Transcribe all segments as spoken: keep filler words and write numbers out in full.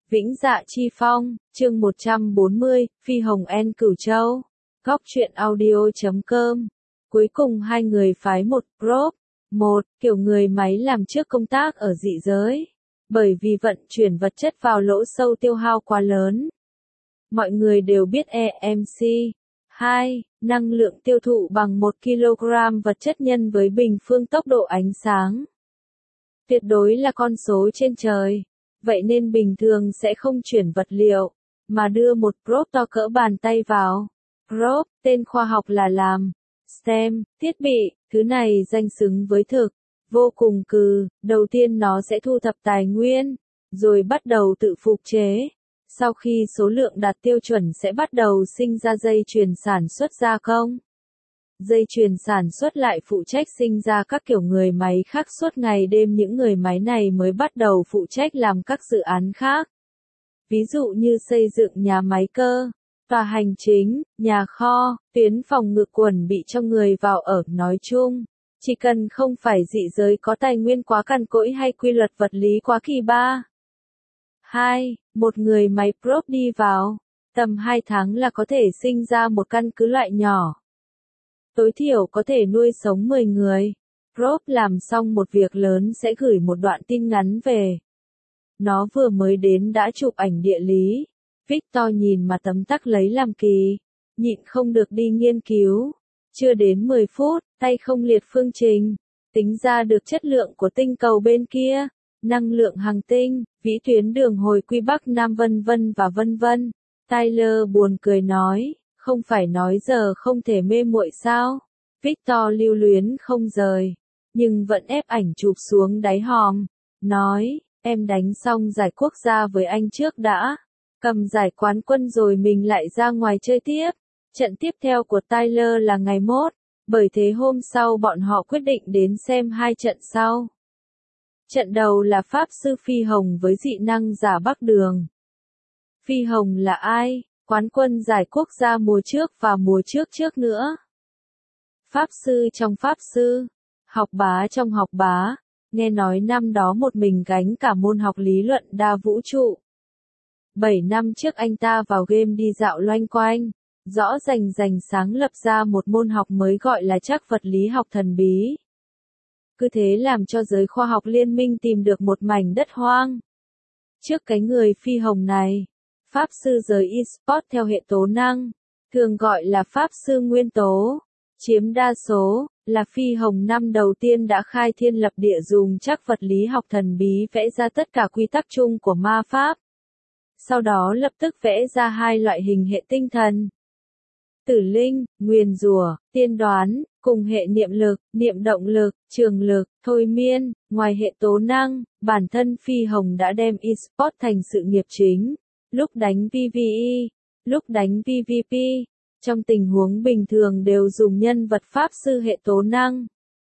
Vĩnh Dạ Chi Phong, chương một trăm bốn mươi, Phi Hồng N Cửu Châu. Góc truyện audio chấm com. Cuối cùng hai người phái một prop, một kiểu người máy làm trước công tác ở dị giới. Bởi vì vận chuyển vật chất vào lỗ sâu tiêu hao quá lớn. Mọi người đều biết E M C. hai. Năng lượng tiêu thụ bằng một ki lô gam vật chất nhân với bình phương tốc độ ánh sáng. Tuyệt đối là con số trên trời. Vậy nên bình thường sẽ không chuyển vật liệu, mà đưa một prop to cỡ bàn tay vào. Prop, tên khoa học là làm STEM, thiết bị, thứ này danh xứng với thực, vô cùng cừ, đầu tiên nó sẽ thu thập tài nguyên, rồi bắt đầu tự phục chế. Sau khi số lượng đạt tiêu chuẩn sẽ bắt đầu sinh ra dây chuyền sản xuất gia công. Dây chuyền sản xuất lại phụ trách sinh ra các kiểu người máy khác, suốt ngày đêm những người máy này mới bắt đầu phụ trách làm các dự án khác. Ví dụ như xây dựng nhà máy cơ, tòa hành chính, nhà kho, tuyến phòng ngự quần bị cho người vào ở. Nói chung, chỉ cần không phải dị giới có tài nguyên quá cằn cỗi hay quy luật vật lý quá kỳ ba. hai. Một người máy prop đi vào, tầm hai tháng là có thể sinh ra một căn cứ loại nhỏ. Tối thiểu có thể nuôi sống mười người. Prop làm xong một việc lớn sẽ gửi một đoạn tin ngắn về. Nó vừa mới đến đã chụp ảnh địa lý. Victor nhìn mà tấm tắc lấy làm kỳ. Nhịn không được đi nghiên cứu. Chưa đến mười phút, tay không liệt phương trình. Tính ra được chất lượng của tinh cầu bên kia. Năng lượng hành tinh, vĩ tuyến đường hồi quy Bắc Nam vân vân và vân vân. Tyler buồn cười nói. Không phải nói giờ không thể mê muội sao? Victor lưu luyến không rời, nhưng vẫn ép ảnh chụp xuống đáy hòm, nói, em đánh xong giải quốc gia với anh trước đã, cầm giải quán quân rồi mình lại ra ngoài chơi tiếp. Trận tiếp theo của Tyler là ngày mốt, bởi thế hôm sau bọn họ quyết định đến xem hai trận sau. Trận đầu là Pháp Sư Phi Hồng với dị năng giả Bắc Đường. Phi Hồng là ai? Quán quân giải quốc gia mùa trước và mùa trước trước nữa. Pháp sư trong Pháp sư, học bá trong học bá, nghe nói năm đó một mình gánh cả môn học lý luận đa vũ trụ. Bảy năm trước anh ta vào game đi dạo loanh quanh, rõ rành rành sáng lập ra một môn học mới gọi là trắc vật lý học thần bí. Cứ thế làm cho giới khoa học liên minh tìm được một mảnh đất hoang. Trước cái người Phi Hồng này, Pháp sư giới eSport theo hệ tố năng, thường gọi là Pháp sư nguyên tố, chiếm đa số, là Phi Hồng năm đầu tiên đã khai thiên lập địa dùng trắc vật lý học thần bí vẽ ra tất cả quy tắc chung của ma pháp. Sau đó lập tức vẽ ra hai loại hình hệ tinh thần. Tử linh, nguyền rủa, tiên đoán, cùng hệ niệm lực, niệm động lực, trường lực, thôi miên. Ngoài hệ tố năng, bản thân Phi Hồng đã đem eSport thành sự nghiệp chính. Lúc đánh pê vê e, lúc đánh pê vê pê, trong tình huống bình thường đều dùng nhân vật pháp sư hệ tố năng.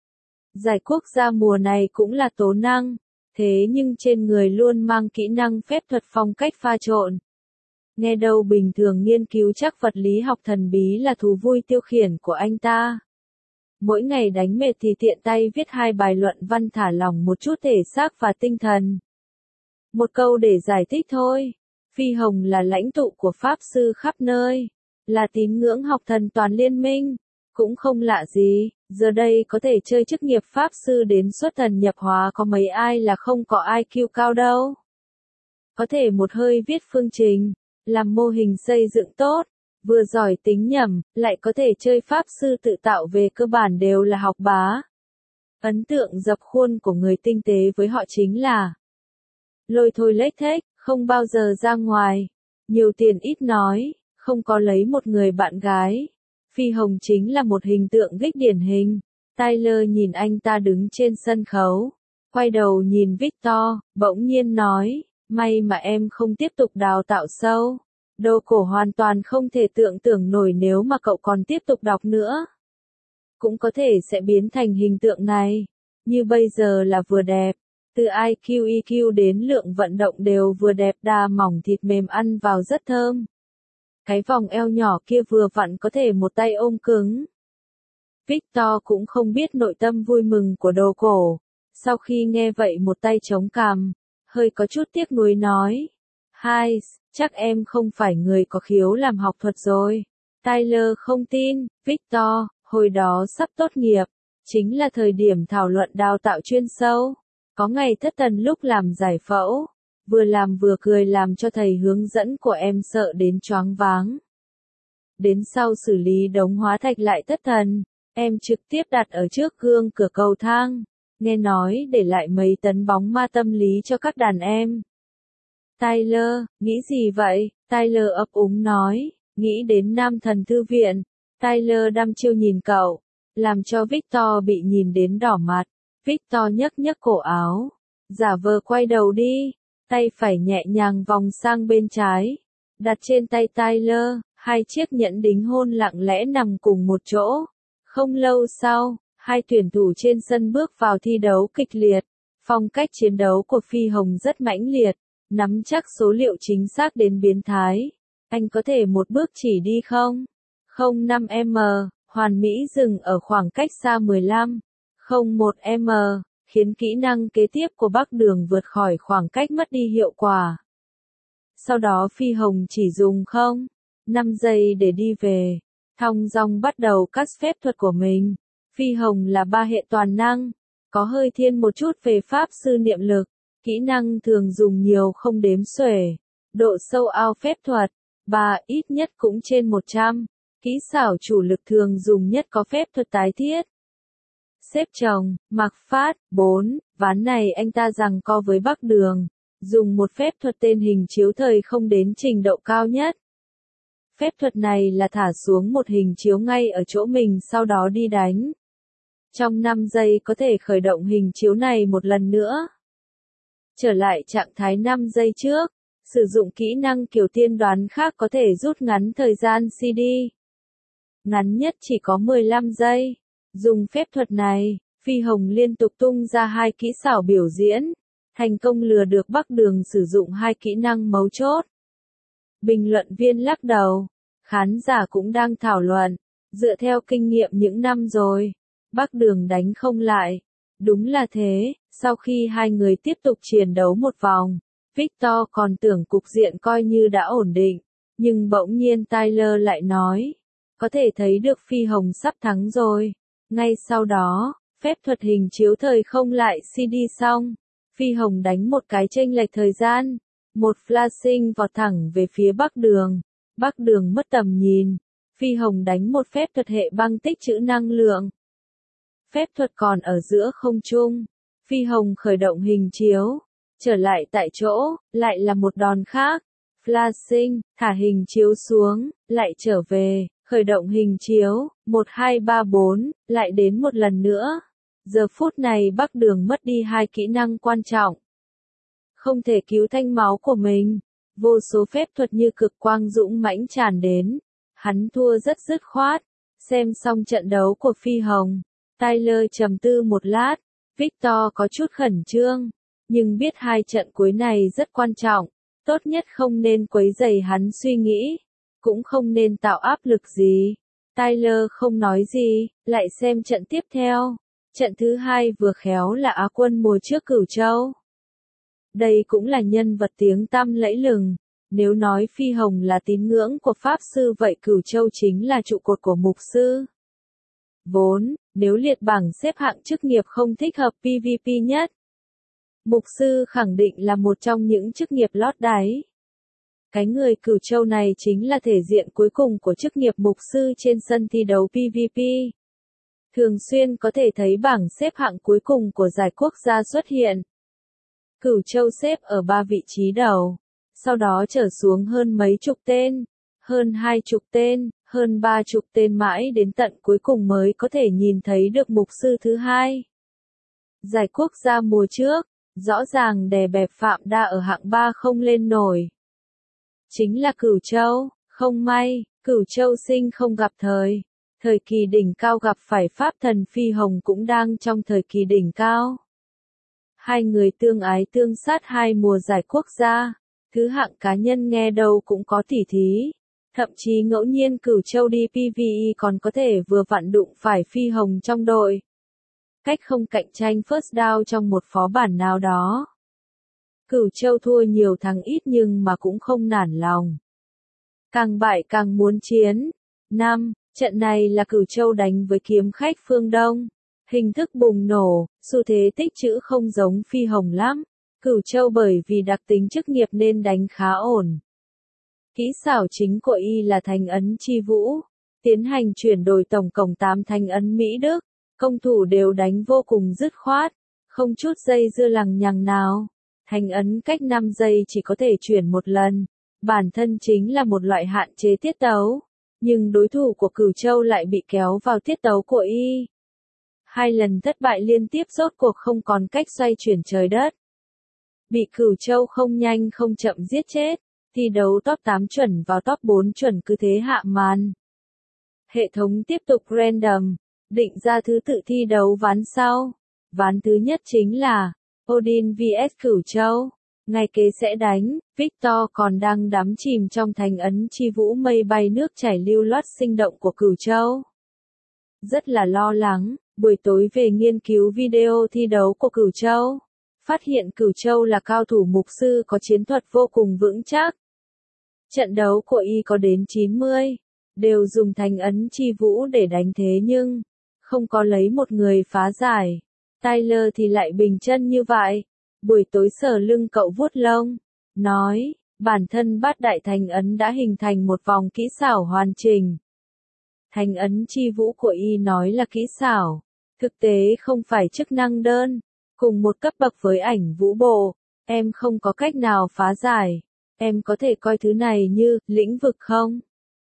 Giải quốc gia mùa này cũng là tố năng, thế nhưng trên người luôn mang kỹ năng phép thuật phong cách pha trộn. Nghe đâu bình thường nghiên cứu trắc vật lý học thần bí là thú vui tiêu khiển của anh ta. Mỗi ngày đánh mệt thì tiện tay viết hai bài luận văn thả lỏng một chút thể xác và tinh thần. Một câu để giải thích thôi. Phi Hồng là lãnh tụ của Pháp sư khắp nơi, là tín ngưỡng học thần toàn liên minh, cũng không lạ gì, giờ đây có thể chơi chức nghiệp Pháp sư đến xuất thần nhập hóa có mấy ai là không có I Q cao đâu. Có thể một hơi viết phương trình, làm mô hình xây dựng tốt, vừa giỏi tính nhẩm, lại có thể chơi Pháp sư tự tạo về cơ bản đều là học bá. Ấn tượng dập khuôn của người tinh tế với họ chính là lôi thôi lếch thếch, không bao giờ ra ngoài, nhiều tiền ít nói, không có lấy một người bạn gái. Phi Hồng chính là một hình tượng gích điển hình. Tyler nhìn anh ta đứng trên sân khấu, quay đầu nhìn Victor, bỗng nhiên nói, may mà em không tiếp tục đào tạo sâu. Đồ cổ hoàn toàn không thể tưởng tượng nổi nếu mà cậu còn tiếp tục đọc nữa. Cũng có thể sẽ biến thành hình tượng này, như bây giờ là vừa đẹp. Từ I Q E Q đến lượng vận động đều vừa đẹp, đa mỏng thịt mềm ăn vào rất thơm. Cái vòng eo nhỏ kia vừa vặn có thể một tay ôm cứng. Victor cũng không biết nội tâm vui mừng của đồ cổ. Sau khi nghe vậy một tay chống cằm, hơi có chút tiếc nuối nói. Hai, chắc em không phải người có khiếu làm học thuật rồi. Tyler không tin, Victor, hồi đó sắp tốt nghiệp, chính là thời điểm thảo luận đào tạo chuyên sâu. Có ngày thất thần lúc làm giải phẫu, vừa làm vừa cười làm cho thầy hướng dẫn của em sợ đến choáng váng. Đến sau xử lý đống hóa thạch lại thất thần, em trực tiếp đặt ở trước gương cửa cầu thang, nghe nói để lại mấy tấn bóng ma tâm lý cho các đàn em. Tyler, nghĩ gì vậy? Tyler ấp úng nói, nghĩ đến nam thần thư viện. Tyler đăm chiêu nhìn cậu, làm cho Victor bị nhìn đến đỏ mặt. Victor nhấc nhấc cổ áo, giả vờ quay đầu đi, tay phải nhẹ nhàng vòng sang bên trái, đặt trên tay Tyler, hai chiếc nhẫn đính hôn lặng lẽ nằm cùng một chỗ. Không lâu sau, hai tuyển thủ trên sân bước vào thi đấu kịch liệt. Phong cách chiến đấu của Phi Hồng rất mãnh liệt, nắm chắc số liệu chính xác đến biến thái. Anh có thể một bước chỉ đi không? không năm mét, hoàn mỹ dừng ở khoảng cách xa mười lăm, không một mét, khiến kỹ năng kế tiếp của Bắc Đường vượt khỏi khoảng cách mất đi hiệu quả. Sau đó Phi Hồng chỉ dùng không năm giây để đi về, thong dong bắt đầu các phép thuật của mình. Phi Hồng là ba hệ toàn năng, có hơi thiên một chút về pháp sư niệm lực, kỹ năng thường dùng nhiều không đếm xuể, độ sâu ao phép thuật, ba ít nhất cũng trên một trăm, kỹ xảo chủ lực thường dùng nhất có phép thuật tái thiết. Xếp chồng, mặc phát, bốn, ván này anh ta giằng co với Bắc Đường, dùng một phép thuật tên hình chiếu thời không đến trình độ cao nhất. Phép thuật này là thả xuống một hình chiếu ngay ở chỗ mình sau đó đi đánh. Trong năm giây có thể khởi động hình chiếu này một lần nữa. Trở lại trạng thái năm giây trước, sử dụng kỹ năng kiểu tiên đoán khác có thể rút ngắn thời gian xê đê. Ngắn nhất chỉ có mười lăm giây. Dùng phép thuật này, Phi Hồng liên tục tung ra hai kỹ xảo biểu diễn, thành công lừa được Bắc Đường sử dụng hai kỹ năng mấu chốt. Bình luận viên lắc đầu, khán giả cũng đang thảo luận, dựa theo kinh nghiệm những năm rồi, Bắc Đường đánh không lại. Đúng là thế, sau khi hai người tiếp tục chiến đấu một vòng, Victor còn tưởng cục diện coi như đã ổn định, nhưng bỗng nhiên Tyler lại nói, có thể thấy được Phi Hồng sắp thắng rồi. Ngay sau đó, phép thuật hình chiếu thời không lại xê đê xong, Phi Hồng đánh một cái chênh lệch thời gian, một flashing vọt thẳng về phía Bắc Đường. Bắc Đường mất tầm nhìn, Phi Hồng đánh một phép thuật hệ băng tích trữ năng lượng. Phép thuật còn ở giữa không trung, Phi Hồng khởi động hình chiếu, trở lại tại chỗ, lại là một đòn khác. Flashing, thả hình chiếu xuống, lại trở về, khởi động hình chiếu, một hai ba bốn, lại đến một lần nữa. Giờ phút này Bắc Đường mất đi hai kỹ năng quan trọng. Không thể cứu thanh máu của mình, vô số phép thuật như cực quang dũng mãnh tràn đến. Hắn thua rất dứt khoát. Xem xong trận đấu của Phi Hồng, Tyler trầm tư một lát, Victor có chút khẩn trương, nhưng biết hai trận cuối này rất quan trọng, tốt nhất không nên quấy rầy hắn suy nghĩ, cũng không nên tạo áp lực gì. Tyler không nói gì, lại xem trận tiếp theo. Trận thứ hai vừa khéo là Á quân mùa trước Cửu Châu. Đây cũng là nhân vật tiếng tăm lẫy lừng. Nếu nói Phi Hồng là tín ngưỡng của Pháp Sư vậy Cửu Châu chính là trụ cột của Mục Sư. Vốn, nếu liệt bảng xếp hạng chức nghiệp không thích hợp pê vê pê nhất, Mục Sư khẳng định là một trong những chức nghiệp lót đáy. Cái người Cửu Châu này chính là thể diện cuối cùng của chức nghiệp Mục Sư trên sân thi đấu pê vê pê. Thường xuyên có thể thấy bảng xếp hạng cuối cùng của giải quốc gia xuất hiện. Cửu Châu xếp ở ba vị trí đầu, sau đó trở xuống hơn mấy chục tên, hơn hai chục tên, hơn ba chục tên mãi đến tận cuối cùng mới có thể nhìn thấy được Mục Sư thứ hai. Giải quốc gia mùa trước, rõ ràng đè bẹp Phạm Đa ở hạng ba không lên nổi. Chính là Cửu Châu, không may, Cửu Châu sinh không gặp thời. Thời kỳ đỉnh cao gặp phải Pháp Thần Phi Hồng cũng đang trong thời kỳ đỉnh cao. Hai người tương ái tương sát hai mùa giải quốc gia, thứ hạng cá nhân nghe đâu cũng có tỉ thí. Thậm chí ngẫu nhiên Cửu Châu đi pê vê e còn có thể vừa vặn đụng phải Phi Hồng trong đội. Cách không cạnh tranh first down trong một phó bản nào đó. Cửu Châu thua nhiều thắng ít nhưng mà cũng không nản lòng. Càng bại càng muốn chiến. năm. Trận này là Cửu Châu đánh với kiếm khách phương Đông. Hình thức bùng nổ, xu thế tích trữ không giống Phi Hồng lắm. Cửu Châu bởi vì đặc tính chức nghiệp nên đánh khá ổn. Kỹ xảo chính của y là thành ấn chi vũ. Tiến hành chuyển đổi tổng cộng tám thành ấn Mỹ Đức. Công thủ đều đánh vô cùng dứt khoát. Không chút dây dưa lằng nhằng nào. Thành ấn cách năm giây chỉ có thể chuyển một lần. Bản thân chính là một loại hạn chế tiết tấu. Nhưng đối thủ của Cửu Châu lại bị kéo vào tiết tấu của y. Hai lần thất bại liên tiếp rốt cuộc không còn cách xoay chuyển trời đất. Bị Cửu Châu không nhanh không chậm giết chết. Thi đấu top tám chuẩn vào top bốn chuẩn cứ thế hạ màn. Hệ thống tiếp tục random. Định ra thứ tự thi đấu ván sau. Ván thứ nhất chính là Odin vs Cửu Châu. Ngày kế sẽ đánh, Victor còn đang đắm chìm trong thành ấn chi vũ mây bay nước chảy lưu loát sinh động của Cửu Châu. Rất là lo lắng, buổi tối về nghiên cứu video thi đấu của Cửu Châu. Phát hiện Cửu Châu là cao thủ mục sư có chiến thuật vô cùng vững chắc. Trận đấu của y có đến chín mươi, đều dùng thành ấn chi vũ để đánh thế nhưng không có lấy một người phá giải. Tyler thì lại bình chân như vậy. Buổi tối sờ lưng cậu vuốt lông, nói, bản thân bát đại thành ấn đã hình thành một vòng kỹ xảo hoàn chỉnh. Thành ấn chi vũ của y nói là kỹ xảo, thực tế không phải chức năng đơn, cùng một cấp bậc với ảnh vũ bộ, em không có cách nào phá giải, em có thể coi thứ này như lĩnh vực không?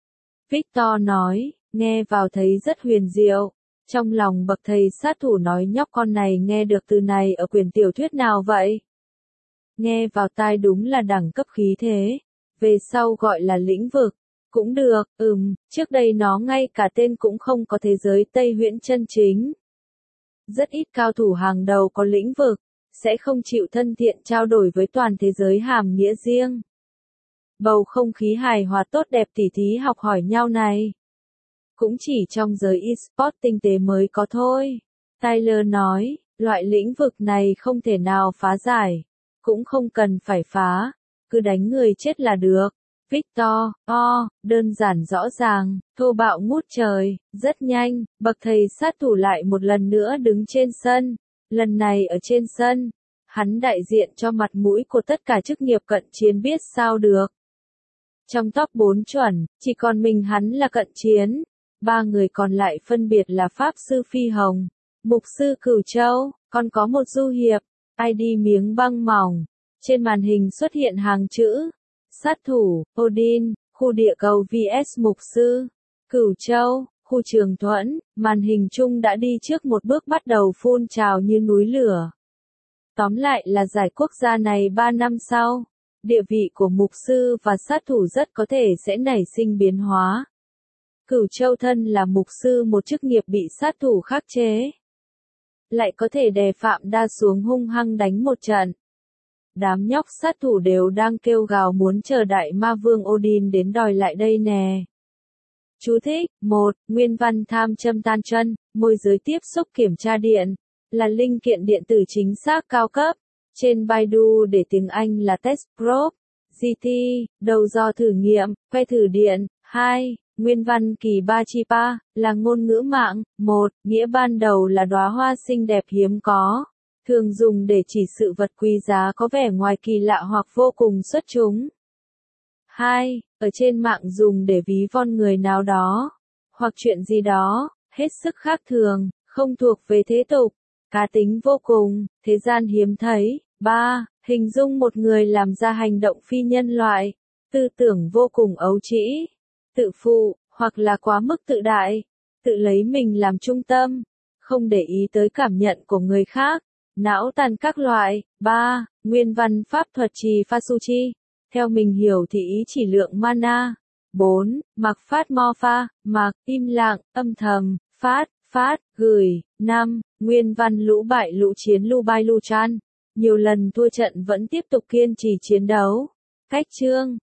Victor nói, nghe vào thấy rất huyền diệu. Trong lòng bậc thầy sát thủ nói nhóc con này nghe được từ này ở quyển tiểu thuyết nào vậy? Nghe vào tai đúng là đẳng cấp khí thế. Về sau gọi là lĩnh vực. Cũng được, ừm, trước đây nó ngay cả tên cũng không có thế giới Tây Huyễn chân chính. Rất ít cao thủ hàng đầu có lĩnh vực, sẽ không chịu thân thiện trao đổi với toàn thế giới hàm nghĩa riêng. Bầu không khí hài hòa tốt đẹp tỉ thí học hỏi nhau này. Cũng chỉ trong giới eSports tinh tế mới có thôi. Tyler nói, loại lĩnh vực này không thể nào phá giải. Cũng không cần phải phá. Cứ đánh người chết là được. Victor, o, đơn giản rõ ràng, thô bạo ngút trời, rất nhanh, bậc thầy sát thủ lại một lần nữa đứng trên sân. Lần này ở trên sân, hắn đại diện cho mặt mũi của tất cả chức nghiệp cận chiến biết sao được. Trong top bốn chuẩn, chỉ còn mình hắn là cận chiến. Ba người còn lại phân biệt là Pháp Sư Phi Hồng, Mục Sư Cửu Châu, còn có một du hiệp, i đê miếng băng mỏng. Trên màn hình xuất hiện hàng chữ, sát thủ, Odin, khu địa cầu vs Mục Sư, Cửu Châu, khu Trường Thuẫn, màn hình chung đã đi trước một bước bắt đầu phun trào như núi lửa. Tóm lại là giải quốc gia này ba năm sau, địa vị của Mục Sư và sát thủ rất có thể sẽ nảy sinh biến hóa. Cửu Châu thân là mục sư một chức nghiệp bị sát thủ khắc chế. Lại có thể đè Phạm Đa xuống hung hăng đánh một trận. Đám nhóc sát thủ đều đang kêu gào muốn chờ đại ma vương Odin đến đòi lại đây nè. Chú thích, một. Nguyên văn tham châm tan chân, môi giới tiếp xúc kiểm tra điện. Là linh kiện điện tử chính xác cao cấp. Trên Baidu để tiếng Anh là Test Probe. giê tê, đầu do thử nghiệm, que thử điện. hai. Nguyên văn kỳ ba chi pa, là ngôn ngữ mạng. một. Nghĩa ban đầu là đóa hoa xinh đẹp hiếm có. Thường dùng để chỉ sự vật quý giá có vẻ ngoài kỳ lạ hoặc vô cùng xuất chúng. hai. Ở trên mạng dùng để ví von người nào đó, hoặc chuyện gì đó, hết sức khác thường, không thuộc về thế tục, cá tính vô cùng, thế gian hiếm thấy. ba. Hình dung một người làm ra hành động phi nhân loại, tư tưởng vô cùng ấu trĩ, tự phụ, hoặc là quá mức tự đại, tự lấy mình làm trung tâm, không để ý tới cảm nhận của người khác, não tàn các loại. ba. Nguyên văn pháp thuật trì pha su chi, theo mình hiểu thì ý chỉ lượng mana. bốn. Mặc phát mo pha, mặc, im lặng, âm thầm, phát, phát, gửi. năm. Nguyên văn lũ bại lũ chiến lu bai lu chan, nhiều lần thua trận vẫn tiếp tục kiên trì chiến đấu. Cách chương